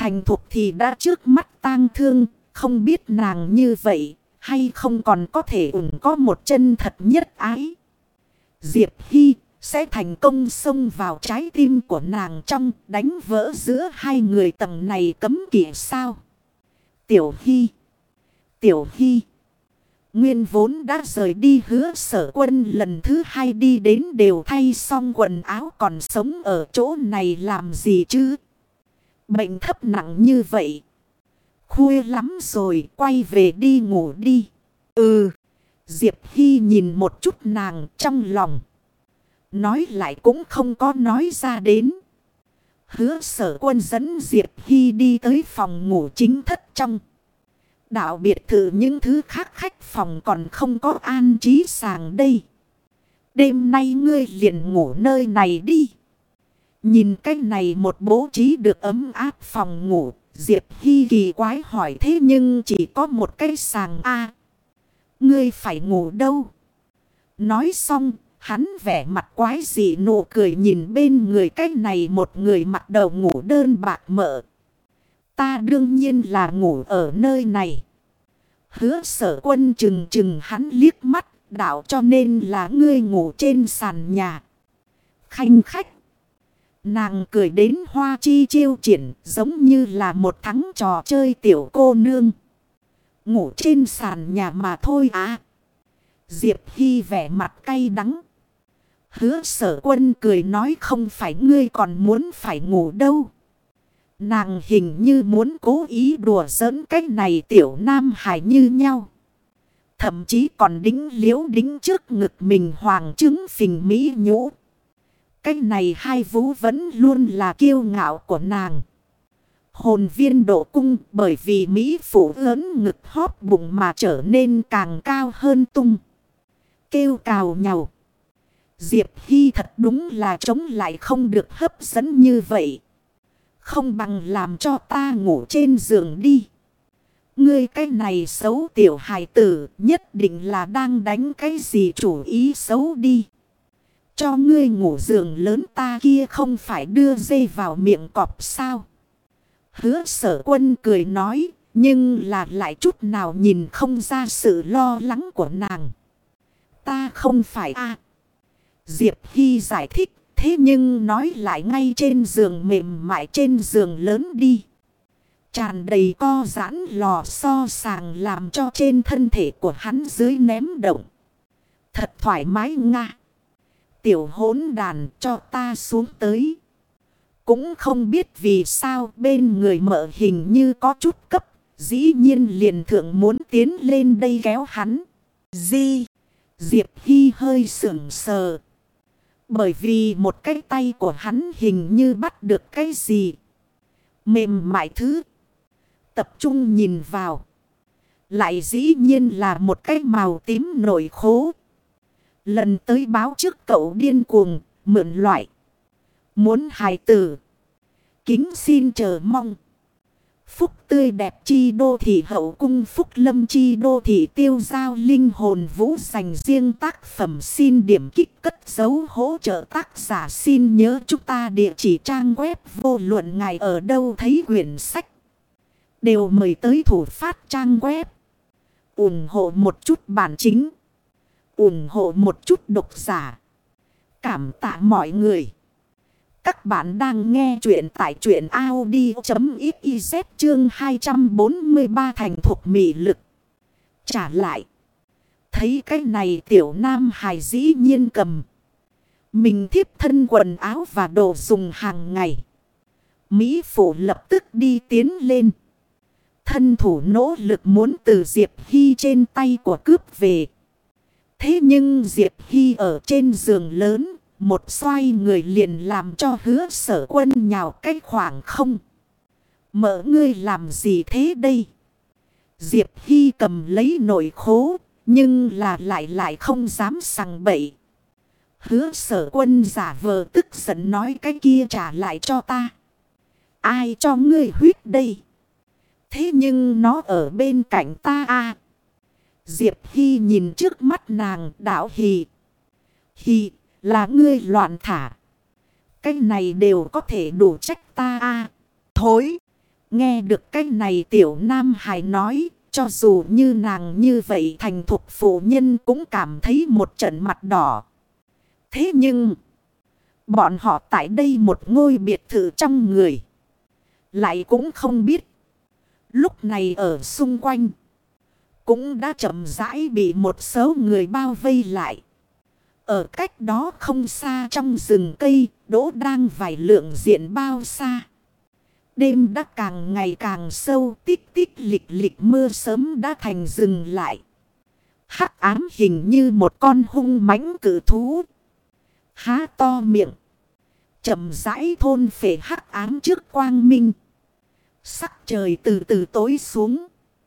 Thành thục thì đã trước mắt tang thương, không biết nàng như vậy, hay không còn có thể có một chân thật nhất ái. Diệp Hy sẽ thành công xông vào trái tim của nàng trong đánh vỡ giữa hai người tầng này cấm kỵ sao. Tiểu Hy, Tiểu Hy. Nguyên vốn đã rời đi Hứa Sở Quân lần thứ hai đi đến đều thay xong quần áo còn sống ở chỗ này làm gì chứ. Bệnh thấp nặng như vậy. Khuya lắm rồi, quay về đi ngủ đi. Ừ. Diệp Hy nhìn một chút nàng trong lòng. Nói lại cũng không có nói ra đến. Hứa Sở Quân dẫn Diệp Hy đi tới phòng ngủ chính thất trong. Đạo biệt thự những thứ khác khách phòng còn không có an trí sàng đây. Đêm nay ngươi liền ngủ nơi này đi. Nhìn cái này một bố trí được ấm áp phòng ngủ. Diệp Hy kỳ quái hỏi thế nhưng chỉ có một cái sàng a. Ngươi phải ngủ đâu? Nói xong, hắn vẻ mặt quái dị nụ cười nhìn bên người cái này một người mặc đầu ngủ đơn bạc mỡ. Ta đương nhiên là ngủ ở nơi này. Hứa Sở Quân chừng hắn liếc mắt, đạo cho nên là ngươi ngủ trên sàn nhà. Khanh khách. Nàng cười đến hoa chi chiêu triển giống như là một thắng trò chơi tiểu cô nương. Ngủ trên sàn nhà mà thôi à. Diệp Hy vẻ mặt cay đắng. Hứa Sở Quân cười nói không phải ngươi còn muốn phải ngủ đâu. Nàng hình như muốn cố ý đùa giỡn cách này tiểu nam hài như nhau. Thậm chí còn đính trước ngực mình hoàng trứng phình mỹ nhũ. Cái này hai vú vẫn luôn là kiêu ngạo của nàng. Hồn viên độ cung bởi vì Mỹ phụ lớn ngực hóp bụng mà trở nên càng cao hơn tung. Kêu cào nhau. Diệp Hy thật đúng là chống lại không được hấp dẫn như vậy. Không bằng làm cho ta ngủ trên giường đi. Ngươi cái này xấu tiểu hài tử nhất định là đang đánh cái gì chủ ý xấu đi. Cho ngươi ngủ giường lớn ta kia không phải đưa dây vào miệng cọp sao. Hứa Sở Quân cười nói, nhưng là lại chút nào nhìn không ra sự lo lắng của nàng. Ta không phải a. Diệp Hy giải thích, thế nhưng nói lại ngay trên giường mềm mại trên giường lớn đi. Tràn đầy co giãn lò xo sàng làm cho trên thân thể của hắn dưới ném động. Thật thoải mái nga. Tiểu hỗn đàn cho ta xuống tới. Cũng không biết vì sao bên người mợ hình như có chút cấp. Dĩ nhiên liền thượng muốn tiến lên đây kéo hắn. Diệp Hy hơi sững sờ. Bởi vì một cái tay của hắn hình như bắt được cái gì. Mềm mại thứ. Tập trung nhìn vào. Lại dĩ nhiên là một cái màu tím nổi khố. Lần tới báo trước cậu điên cuồng, mượn loại. Muốn hài tử. Kính xin chờ mong. Phúc tươi đẹp chi đô thị hậu cung phúc lâm chi đô thị tiêu giao linh hồn vũ dành riêng tác phẩm xin điểm kích cất dấu hỗ trợ tác giả xin nhớ chúng ta địa chỉ trang web vô luận ngài ở đâu thấy quyển sách. Đều mời tới thủ phát trang web. ủng hộ một chút bản chính. ủng hộ một chút độc giả. Cảm tạ mọi người. Các bạn đang nghe chuyện tại truyện audio.xyz chương 243 thành thục mị lực. Trả lại. Thấy cái này tiểu nam hài dĩ nhiên cầm. Mình thiếp thân quần áo và đồ dùng hàng ngày. Mỹ phụ lập tức đi tiến lên. Thân thủ nỗ lực muốn từ Diệp Hy trên tay của cướp về. Thế nhưng Diệp Hy ở trên giường lớn. Một xoay người liền làm cho Hứa Sở Quân nhào cái khoảng không. Mợ ngươi làm gì thế đây? Diệp Hy cầm lấy nồi khố. Nhưng là lại không dám sằng bậy. Hứa Sở Quân giả vờ tức giận nói cái kia trả lại cho ta. Ai cho ngươi huyết đây? Thế nhưng nó ở bên cạnh ta à? Diệp Hy nhìn trước mắt nàng đảo hì. Hì. Là ngươi loạn thả. Cái này đều có thể đủ trách ta à. Thối. Nghe được cái này tiểu nam hài nói, cho dù như nàng như vậy thành thục phụ nhân cũng cảm thấy một trận mặt đỏ. Thế nhưng, bọn họ tại đây một ngôi biệt thự trong người, lại cũng không biết. Lúc này ở xung quanh, cũng đã chậm rãi bị một số người bao vây lại. Ở cách đó không xa trong rừng cây, đỗ đang vài lượng diện bao xa. Đêm đã càng ngày càng sâu, tích tích lịch lịch mưa sớm đã thành dừng lại. Hắc ám hình như một con hung mãnh cự thú. Há to miệng, chậm rãi thôn phệ hắc ám trước quang minh. Sắc trời từ từ tối xuống.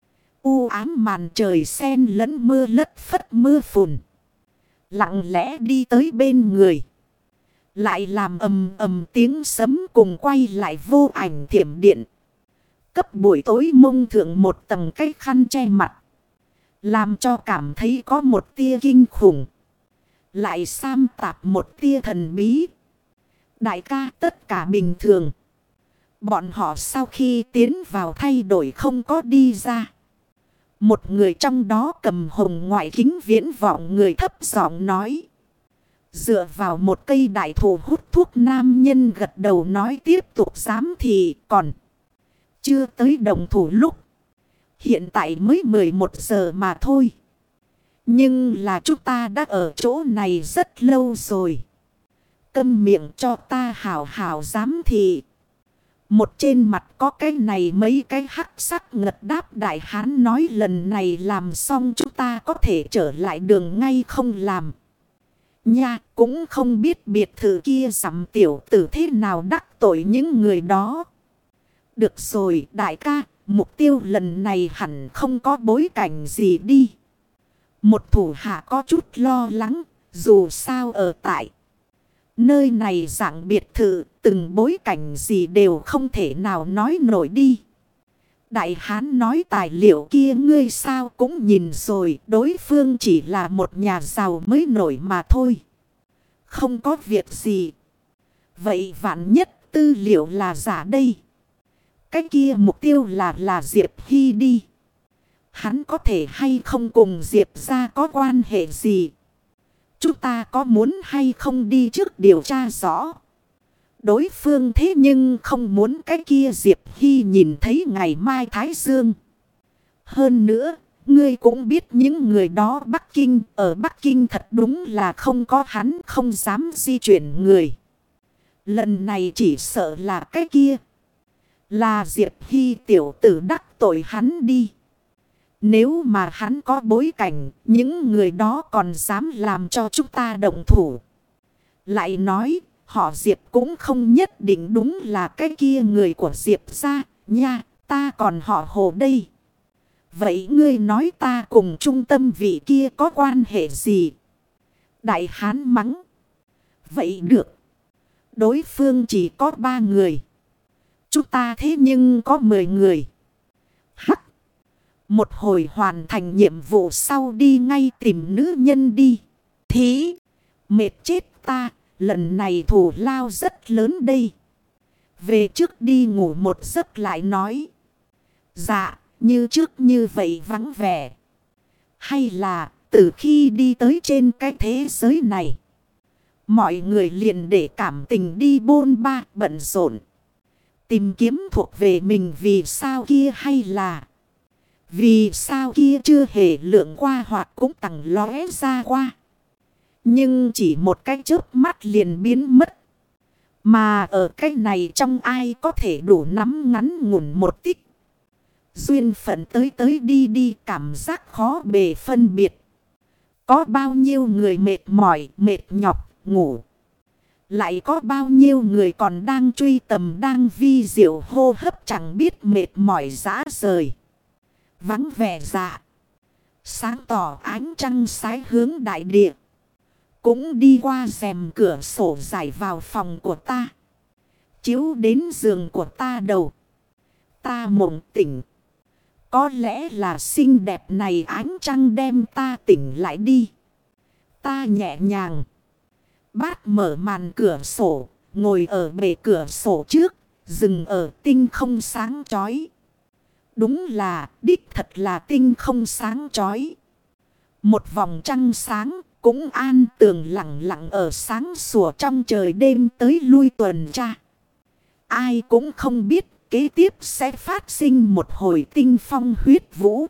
U ám màn trời xen lẫn mưa lất phất mưa phùn. Lặng lẽ đi tới bên người. Lại làm ầm ầm tiếng sấm cùng quay lại vô ảnh thiểm điện. Cấp buổi tối mông thượng một tầng cái khăn che mặt. Làm cho cảm thấy có một tia kinh khủng. Lại sam tạp một tia thần bí. Đại ca tất cả bình thường. Bọn họ sau khi tiến vào thay đổi không có đi ra. Một người trong đó cầm hồng ngoại kính viễn vọng người thấp giọng nói. Dựa vào một cây đại thụ hút thuốc nam nhân gật đầu nói tiếp tục giám thị còn. Chưa tới đồng thủ lúc. Hiện tại mới 11 giờ mà thôi. Nhưng là chúng ta đã ở chỗ này rất lâu rồi. Câm miệng cho ta hào hào giám thị. Một trên mặt có cái này mấy cái hắc sắc ngật đáp đại hán nói lần này làm xong chúng ta có thể trở lại đường ngay không làm. Nha cũng không biết biệt thự kia sắm tiểu tử thế nào đắc tội những người đó. Được rồi đại ca, mục tiêu lần này hẳn không có bối cảnh gì đi. Một thủ hạ có chút lo lắng, dù sao ở tại nơi này dạng biệt thự, từng bối cảnh gì đều không thể nào nói nổi đi. Đại hán nói tài liệu kia ngươi sao cũng nhìn rồi, đối phương chỉ là một nhà giàu mới nổi mà thôi. Không có việc gì. Vậy vạn nhất tư liệu là giả đây. Cái kia mục tiêu là Diệp Hy đi. Hắn có thể hay không cùng Diệp ra có quan hệ gì? Chúng ta có muốn hay không đi trước điều tra rõ. Đối phương thế nhưng không muốn cái kia Diệp Hy nhìn thấy ngày mai Thái Dương. Hơn nữa, ngươi cũng biết những người đó Bắc Kinh. Ở Bắc Kinh thật đúng là không có hắn không dám di chuyển người. Lần này chỉ sợ là cái kia. Là Diệp Hy tiểu tử đắc tội hắn đi. Nếu mà hắn có bối cảnh, những người đó còn dám làm cho chúng ta động thủ. Lại nói, họ Diệp cũng không nhất định đúng là cái kia người của Diệp ra, nha, ta còn họ Hồ đây. Vậy ngươi nói ta cùng trung tâm vị kia có quan hệ gì? Đại hán mắng. Vậy được. Đối phương chỉ có 3 người. Chúng ta thế nhưng có 10 người. Hắc. Một hồi hoàn thành nhiệm vụ sau đi ngay tìm nữ nhân đi. Thí. Mệt chết ta. Lần này thủ lao rất lớn đây. Về trước đi ngủ một giấc lại nói. Dạ. Như trước như vậy vắng vẻ. Hay là từ khi đi tới trên cái thế giới này. Mọi người liền để cảm tình đi bôn ba bận rộn. Tìm kiếm thuộc về mình vì sao kia hay là. Vì sao kia chưa hề lượng qua hoặc cũng tặng lóe ra qua. Nhưng chỉ một cái chớp mắt liền biến mất. Mà ở cái này trong ai có thể đủ nắm ngắn ngủn một tích. Duyên phận tới tới đi đi cảm giác khó bề phân biệt. Có bao nhiêu người mệt mỏi, mệt nhọc, ngủ. Lại có bao nhiêu người còn đang truy tầm đang vi diệu hô hấp chẳng biết mệt mỏi rã rời. Vắng vẻ dạ. Sáng tỏ ánh trăng sái hướng đại địa. Cũng đi qua rèm cửa sổ rải vào phòng của ta. Chiếu đến giường của ta đầu. Ta mộng tỉnh. Có lẽ là xinh đẹp này ánh trăng đem ta tỉnh lại đi. Ta nhẹ nhàng. Bát mở màn cửa sổ. Ngồi ở bề cửa sổ trước. dừng ở tinh không sáng chói. Đúng là đích thật là tinh không sáng chói. Một vòng trăng sáng cũng an tường lặng lặng ở sáng sủa trong trời đêm tới lui tuần tra. Ai cũng không biết kế tiếp sẽ phát sinh một hồi tinh phong huyết vũ.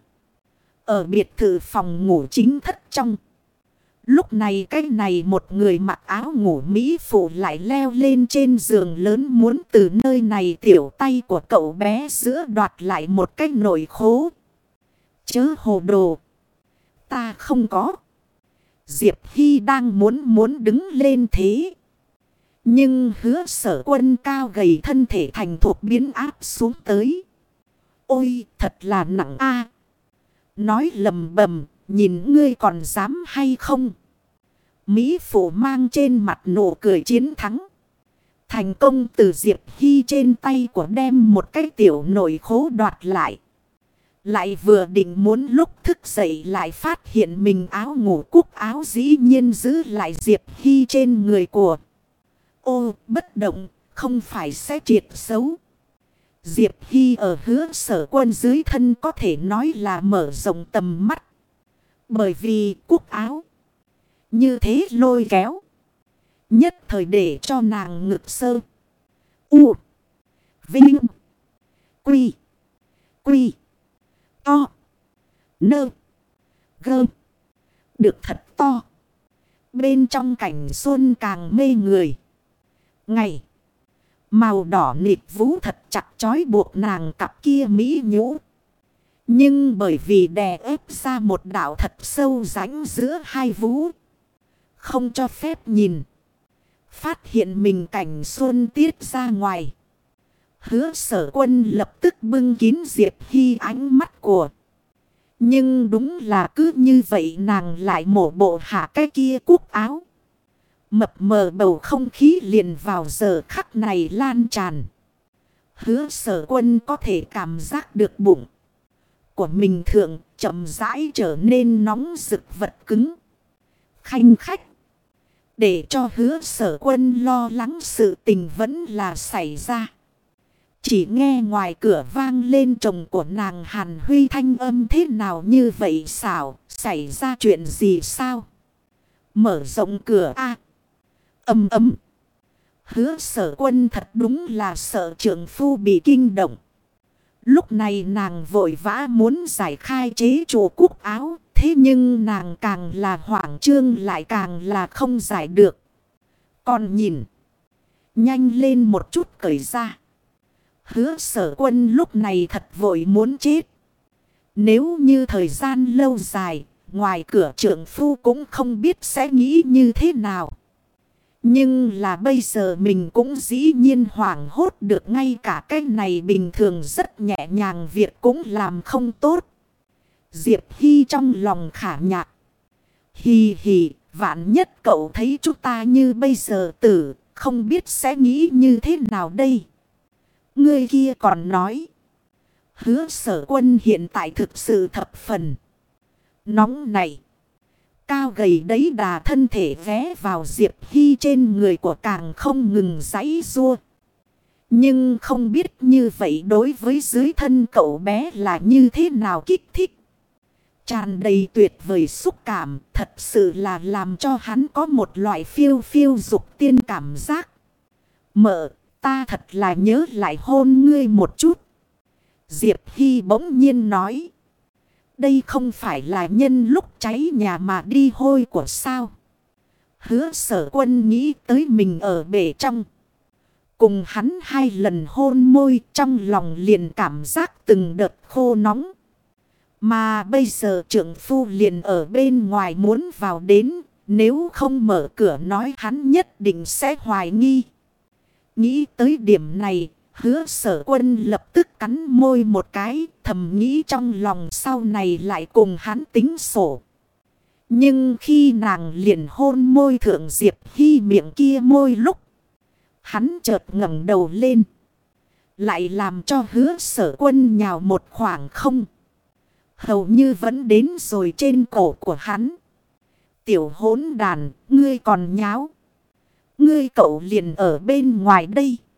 Ở biệt thự phòng ngủ chính thất trong. Lúc này cái này một người mặc áo ngủ mỹ phụ lại leo lên trên giường lớn muốn từ nơi này tiểu tay của cậu bé giữa đoạt lại một cái nồi khố. Chớ hồ đồ. Ta không có. Diệp Hy đang muốn đứng lên thế. Nhưng Hứa Sở Quân cao gầy thân thể thành thuộc biến áp xuống tới. Ôi thật là nặng a. Nói lầm bầm, nhìn ngươi còn dám hay không? Mỹ phụ mang trên mặt nụ cười chiến thắng. Thành công từ Diệp Hy trên tay của đem một cái tiểu nồi khố đoạt lại. Lại vừa định muốn lúc thức dậy lại phát hiện mình áo ngủ cúc áo dĩ nhiên giữ lại Diệp Hy trên người của. Ô bất động không phải sẽ triệt xấu. Diệp Hy ở Hứa Sở Quân dưới thân có thể nói là mở rộng tầm mắt. Bởi vì cúc áo như thế lôi kéo. Nhất thời để cho nàng ngực sơ. U. Vinh. Quy. Quy. To. Nơ. Gơ. Được thật to. Bên trong cảnh xuân càng mê người. Ngày. Màu đỏ nịt vú thật chặt chói buộc nàng cặp kia mỹ nhũ. Nhưng bởi vì đè ép ra một đạo thật sâu rãnh giữa hai vú. Không cho phép nhìn. Phát hiện mình cảnh xuân tiết ra ngoài. Hứa Sở Quân lập tức bưng kín Diệp Hy ánh mắt của. Nhưng đúng là cứ như vậy nàng lại mổ bộ hạ cái kia cúc áo. Mập mờ bầu không khí liền vào giờ khắc này lan tràn. Hứa Sở Quân có thể cảm giác được bụng của mình thượng chậm rãi trở nên nóng rực vật cứng. Khanh khách. Để cho Hứa Sở Quân lo lắng sự tình vẫn là xảy ra. Chỉ nghe ngoài cửa vang lên chồng của nàng Hàn Huy thanh âm thế nào như vậy xảo, xảy ra chuyện gì sao? Mở rộng cửa a. Ầm ầm. Hứa Sở Quân thật đúng là sợ trượng phu bị kinh động. Lúc này nàng vội vã muốn giải khai chế trụ cúc áo. Thế nhưng nàng càng là hoảng trương lại càng là không giải được. Còn nhìn. Nhanh lên một chút cởi ra. Hứa Sở Quân lúc này thật vội muốn chết. Nếu như thời gian lâu dài. Ngoài cửa trượng phu cũng không biết sẽ nghĩ như thế nào. Nhưng là bây giờ mình cũng dĩ nhiên hoảng hốt được. Ngay cả cái này bình thường rất nhẹ nhàng việc cũng làm không tốt. Diệp Hy trong lòng khả nhạc. Hì hì, vạn nhất cậu thấy chúng ta như bây giờ tử, không biết sẽ nghĩ như thế nào đây. Người kia còn nói. Hứa Sở Quân hiện tại thực sự thập phần nóng này. Cao gầy đấy đà thân thể ghé vào Diệp Hy trên người của càng không ngừng giãy giụa. Nhưng không biết như vậy đối với dưới thân cậu bé là như thế nào kích thích. Tràn đầy tuyệt vời xúc cảm, thật sự là làm cho hắn có một loại phiêu phiêu dục tiên cảm giác. Mợ, ta thật là nhớ lại hôn ngươi một chút. Diệp Hy bỗng nhiên nói. Đây không phải là nhân lúc cháy nhà mà đi hôi của sao. Hứa Sở Quân nghĩ tới mình ở bể trong. Cùng hắn 2 lần hôn môi trong lòng liền cảm giác từng đợt khô nóng. Mà bây giờ trượng phu liền ở bên ngoài muốn vào đến. Nếu không mở cửa nói hắn nhất định sẽ hoài nghi. Nghĩ tới điểm này. Hứa Sở Quân lập tức cắn môi một cái. Thầm nghĩ trong lòng sau này lại cùng hắn tính sổ. Nhưng khi nàng liền hôn môi thượng Diệp Hy miệng kia môi lúc. Hắn chợt ngẩng đầu lên. Lại làm cho Hứa Sở Quân nhào một khoảng không. Hầu như vẫn đến rồi trên cổ của hắn. Tiểu hỗn đàn, ngươi còn nháo. Ngươi cậu liền ở bên ngoài đây.